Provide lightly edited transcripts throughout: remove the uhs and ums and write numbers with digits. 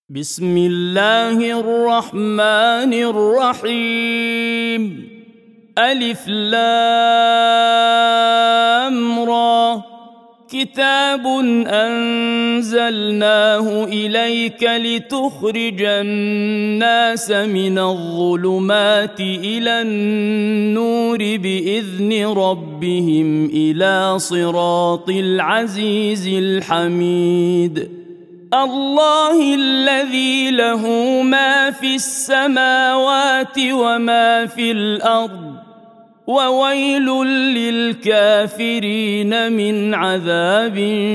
بسم الله الرحمن الرحيم. ألف لام را. كتاب أنزلناه إليك لتخرج الناس من الظلمات إلى النور بإذن ربهم إلى صراط العزيز الحميد. الله الذي له ما في السماوات وما في الأرض، وويل للكافرين من عذاب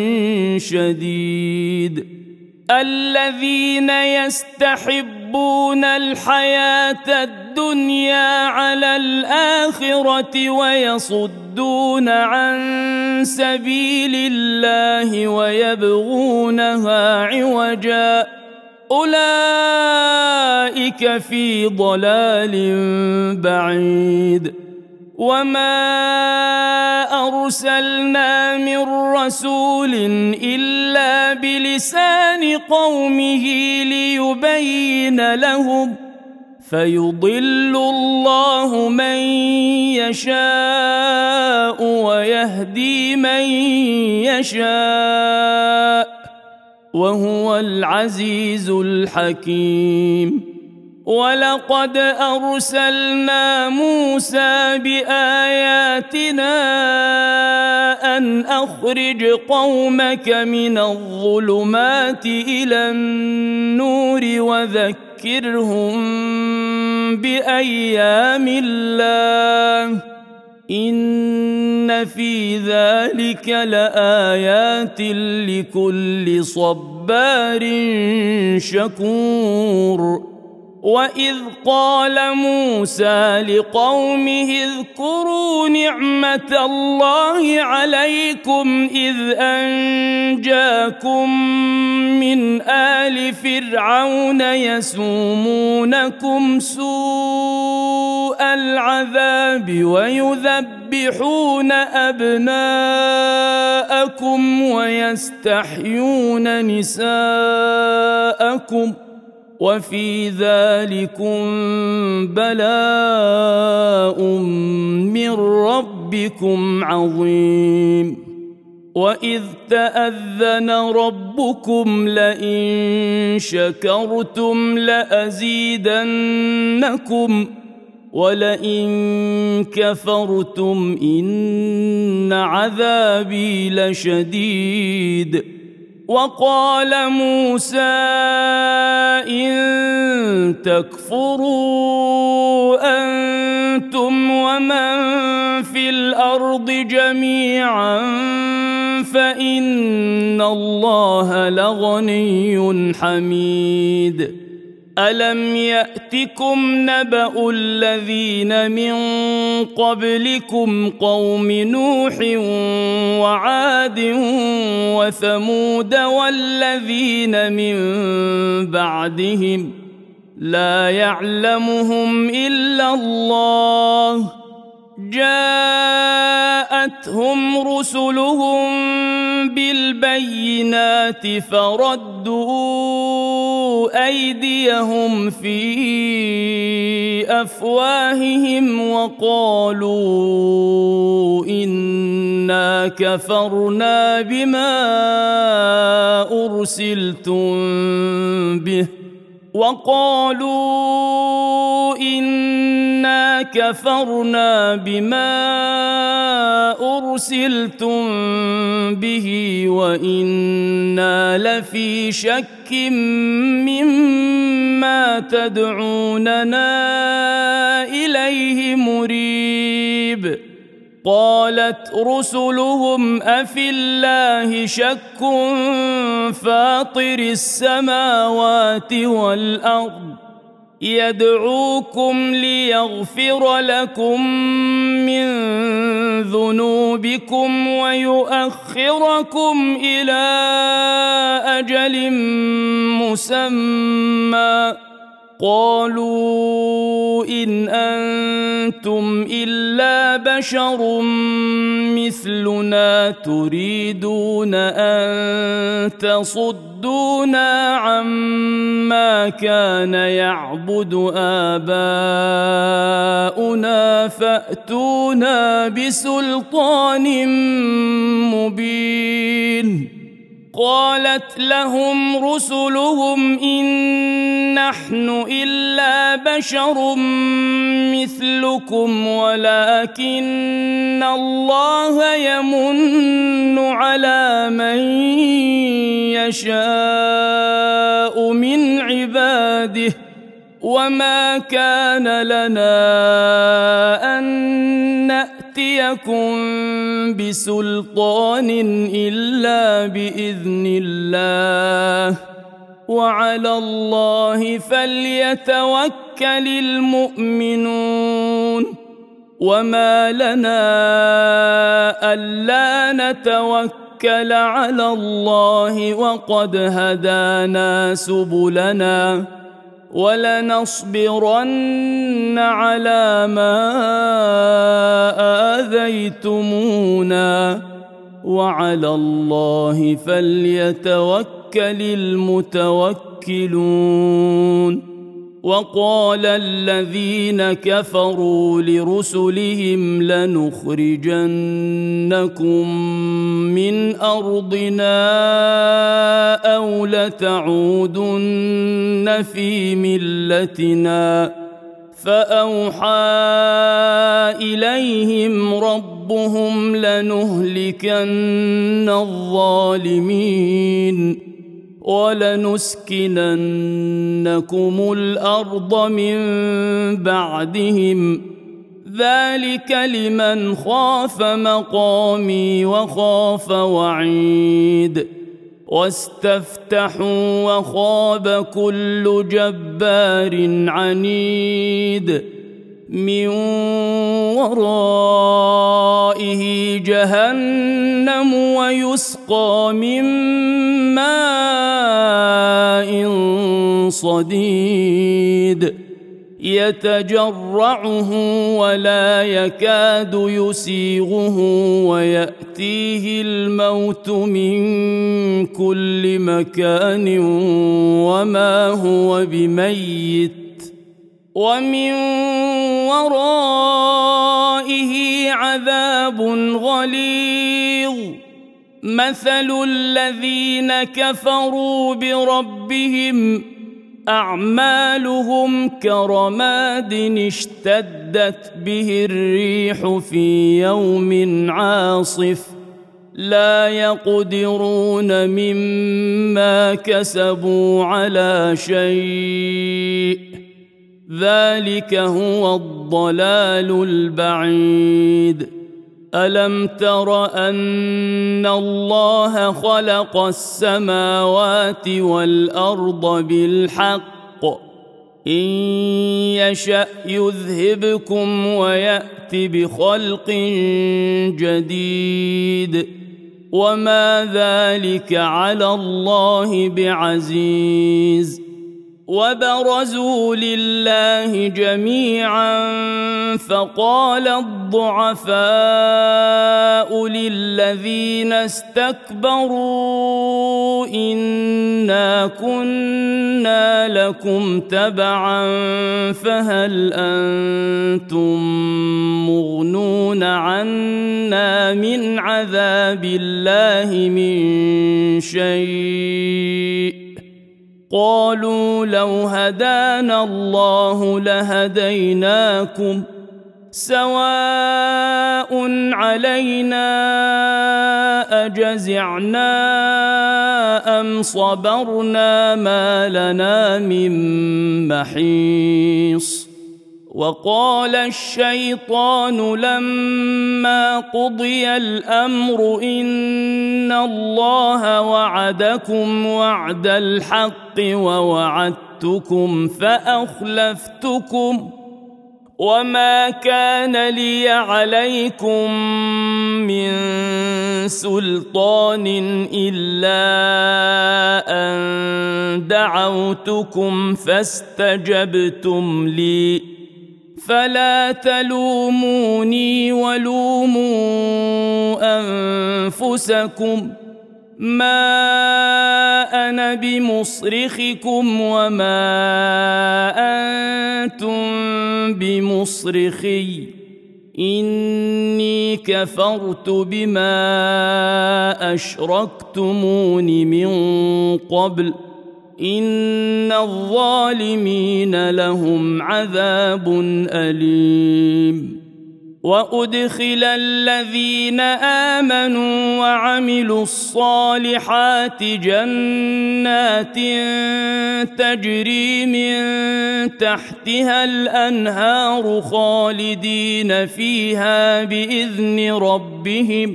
شديد. الذين يستحبون الحياة الدنيا على الآخرة ويصدون عن سبيل الله ويبغونها عوجا، أولئك في ضلال بعيد. وما أرسلنا من رسول إلا بلسان قومه ليبين لهم، فيضل الله من يشاء ويهدي من يشاء، وهو العزيز الحكيم. ولقد أرسلنا موسى بآياتنا أن أخرج قومك من الظلمات إلى النور وذكرهم بأيام الله، إن في ذلك لآيات لكل صبار شكور. وإذ قال موسى لقومه اذكروا نعمة الله عليكم إذ أنجاكم من آل فرعون يسومونكم سوء العذاب ويذبحون أبناءكم ويستحيون نساءكم، وفي ذلكم بلاء من ربكم عظيم. وإذ تأذن ربكم لئن شكرتم لأزيدنكم ولئن كفرتم إن عذابي لشديد. وقال موسى إن تكفروا أنتم ومن في الأرض جميعا فإن الله لغني حميد. ألم يأتكم نبأ الذين من قبلكم قوم نوح وعاد وثمود والذين من بعدهم لا يعلمهم إلا الله، جاءتهم رسلهم بالبينات فردوا أيديهم في أفواههم وقالوا إنا كفرنا بما أرسلتم به وإنا لفي شك مما تدعوننا إليه مريب. قالت رسلهم أفي الله شك فاطر السماوات والأرض يدعوكم ليغفر لكم من ذنوبكم ويؤخركم إلى أجل مسمى، قالوا إن أنتم إلا بشر مثلنا تريدون أن تصدونا عما كان يعبد آباؤنا فأتونا بسلطان مبين. قالت لهم رسلهم إن نحن إلا بشر مثلكم ولكن الله يمن على من يشاء من عباده وما كان لنا أن نأتيكم بسلطان إلا بإذن الله وعلى الله فليتوكل المؤمنون. وما لنا ألا نتوكل على الله وقد هدانا سبلنا ولنصبرن على ما آذيتمونا وعلى الله فليتوكل المتوكلون. وقال الذين كفروا لرسلهم لنخرجنكم من أرضنا أو لتعودن في ملتنا فأوحى إليهم ربهم لنهلكن الظالمين ولنسكننكم الأرض من بعدهم ذلك لمن خاف مقامي وخاف وعيد. واستفتحوا وخاب كل جبار عنيد من ورائه جهنم ويسقى من ماء صديد يتجرعه ولا يكاد يسيغه ويأتيه الموت من كل مكان وما هو بميت ومن ورائه عذاب غليظ. مثل الذين كفروا بربهم أعمالهم كرماد اشتدت به الريح في يوم عاصف لا يقدرون مما كسبوا على شيء ذلك هو الضلال البعيد. ألم تر أن الله خلق السماوات والأرض بالحق إن يشأ يذهبكم ويأت بخلق جديد وما ذلك على الله بعزيز. وبرزوا لله جميعا فقال الضعفاء للذين استكبروا إنا كنا لكم تبعا فهل أنتم مغنون عنا من عذاب الله من شيء قالوا لو هدانا الله لهديناكم سواء علينا أجزعنا أم صبرنا ما لنا من محيص. وقال الشيطان لما قضي الأمر إن الله وعدكم وعد الحق ووعدتكم وما كان لي عليكم من سلطان إلا أن دعوتكم فاستجبتم لي فلا تلوموني ولوموا أنفسكم ما أنا بمصرخكم وما أنتم بمصرخي إني كفرت بما أشركتمون من قبل إن الظالمين لهم عذاب أليم وأدخل الذين آمنوا وعملوا الصالحات جنات تجري من تحتها الأنهار خالدين فيها بإذن ربهم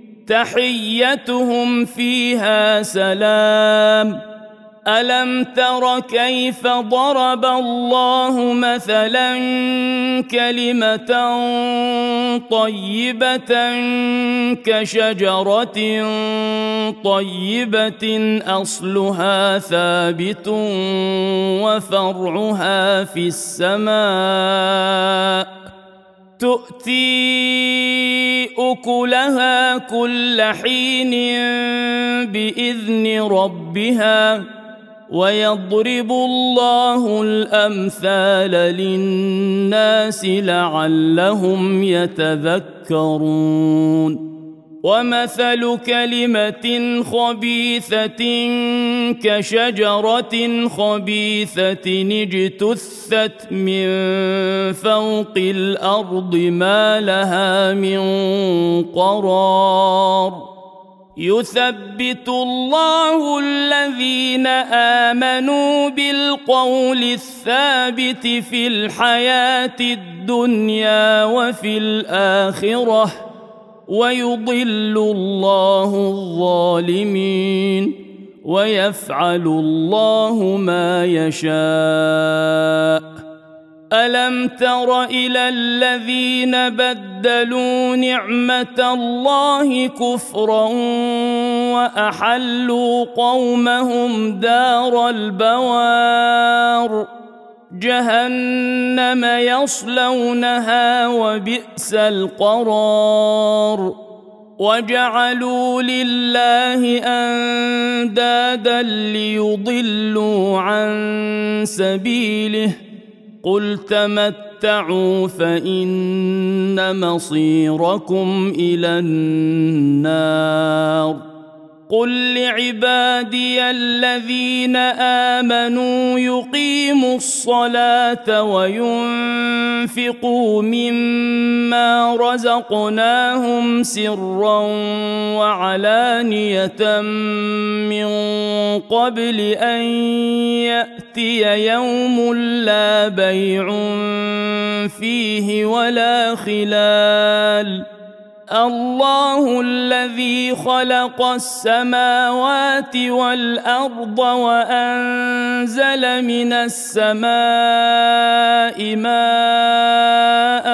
تحيتهم فيها سلام ألم تر كيف ضرب الله مثلا كلمة طيبة كشجرة طيبة أصلها ثابت وفرعها في السماء تؤتي أكلها كل حين بإذن ربها ويضرب الله الأمثال للناس لعلهم يتذكرون ومثل كلمة خبيثة كشجرة خبيثة اجتثت من فوق الأرض ما لها من قرار يثبت الله الذين آمنوا بالقول الثابت في الحياة الدنيا وفي الآخرة ويضل الله الظالمين ويفعل الله ما يشاء ألم تر إلى الذين بدلوا نعمة الله كفرا وأحلوا قومهم دار البوار جهنم يصلونها وبئس القرار وجعلوا لله أندادا ليضلوا عن سبيله قل تمتعوا فإن مصيركم إلى النار قل لعبادي الذين آمنوا يقيموا الصلاة وينفقوا مما رزقناهم سرا وعلانية من قبل أن يأتي يوم لا بيع فيه ولا خلال الله الذي خلق السماوات والأرض وأنزل من السماء ماء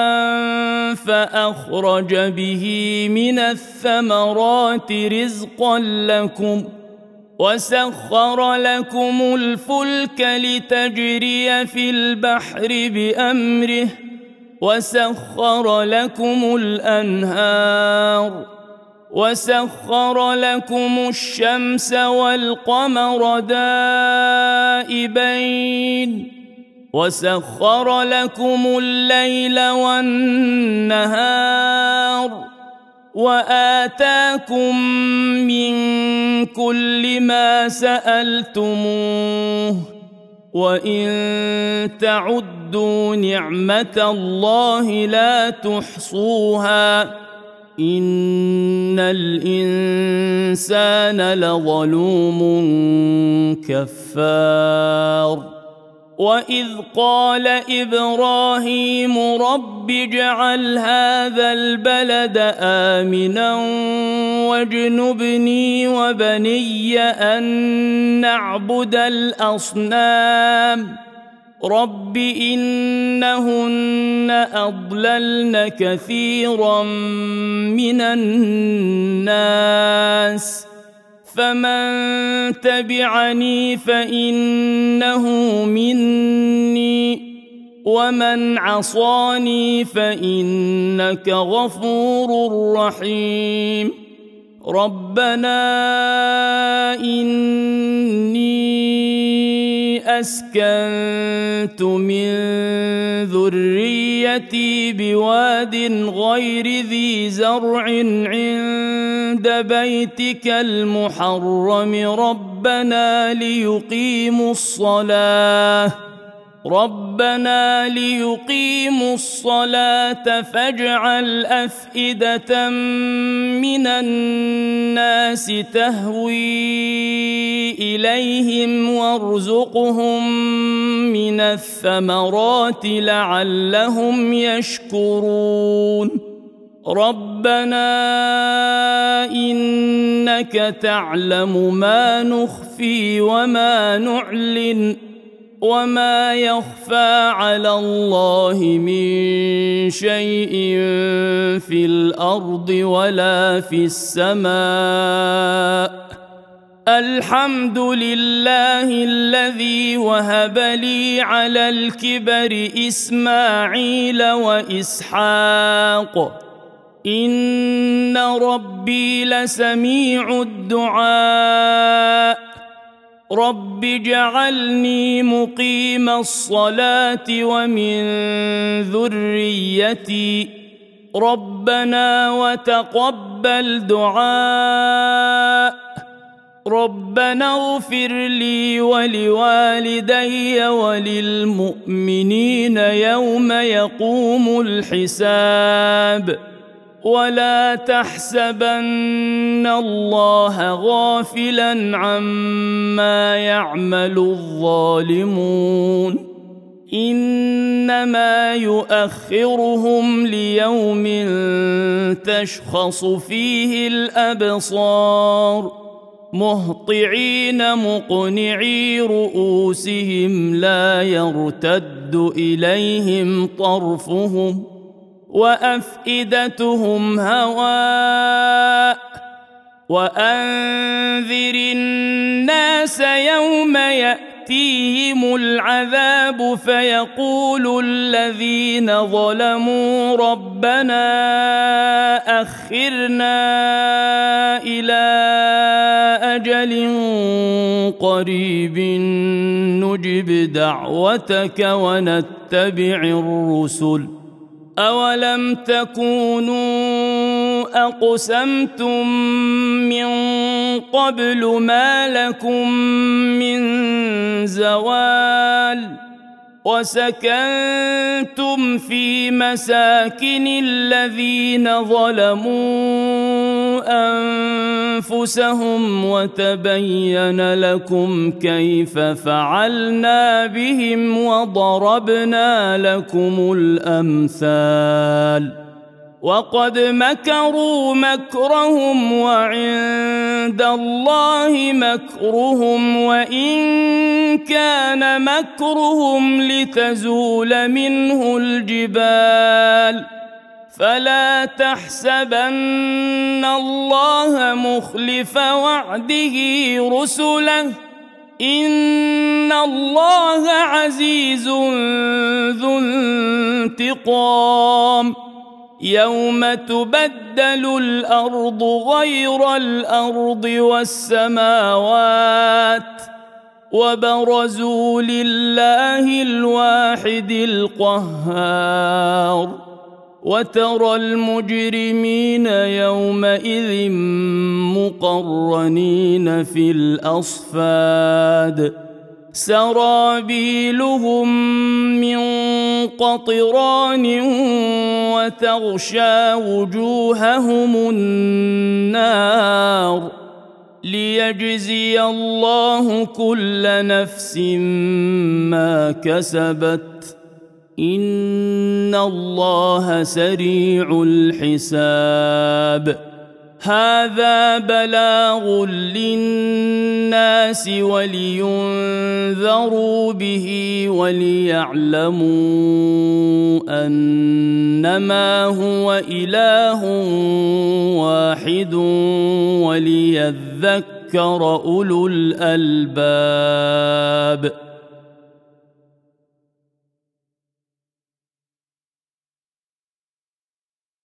فأخرج به من الثمرات رزقا لكم وسخر لكم الفلك لتجري في البحر بأمره وسخر لكم الأنهار وسخر لكم الشمس والقمر دائبين وسخر لكم الليل والنهار وآتاكم من كل ما سألتموه وإن تعدوا نعمة الله لا تحصوها إن الإنسان لظلوم كفار وإذ قال إبراهيم رب اجعل هذا البلد آمنا واجنبني وبني أن نعبد الأصنام رب إنهن أضللن كثيرا من الناس فمن تبعني فإنه مني ومن عصاني فإنك غفور رحيم ربنا إني أسكنت من ذريتي بواد غير ذي زرع عند بيتك المحرم ربنا ليقيموا الصلاة فاجعل أفئدة من الناس تهوي إليهم وارزقهم من الثمرات لعلهم يشكرون ربنا إنك تعلم ما نخفي وما نعلن وما يخفى على الله من شيء في الأرض ولا في السماء الحمد لله الذي وهب لي على الكبر إسماعيل وإسحاق إن ربي لسميع الدعاء رب اجعلني مقيم الصلاة ومن ذريتي ربنا وتقبل دعاء ربنا اغفر لي ولوالدي وللمؤمنين يوم يقوم الحساب ولا تحسبن الله غافلا عما يعمل الظالمون إنما يؤخرهم ليوم تشخص فيه الأبصار مهطعين مقنعي رؤوسهم لا يرتد إليهم طرفهم وأفئدتهم هواء وأنذر الناس يوم يأتيهم العذاب فيقول الذين ظلموا ربنا أخرنا إلى أجل قريب نجب دعوتك ونتبع الرسل أولم تكونوا أقسمتم من قبل ما لكم من زوال وسكنتم في مساكن الذين ظلموا أنفسهم وتبين لكم كيف فعلنا بهم وضربنا لكم الأمثال وقد مكروا مكرهم وعند الله مكرهم وإن كان مكرهم لتزول منه الجبال فلا تحسبن الله مخلف وعده رسله إن الله عزيز ذو انتقام يوم تبدل الأرض غير الأرض والسماوات وبرزوا لله الواحد القهار وترى المجرمين يومئذ مقرنين في الأصفاد سرابيلهم من قطران وتغشى وجوههم النار ليجزي الله كل نفس ما كسبت إن الله سريع الحساب هذا بلاغ للناس ولينذروا به وليعلموا أنما هو إله واحد وليذكر أولو الألباب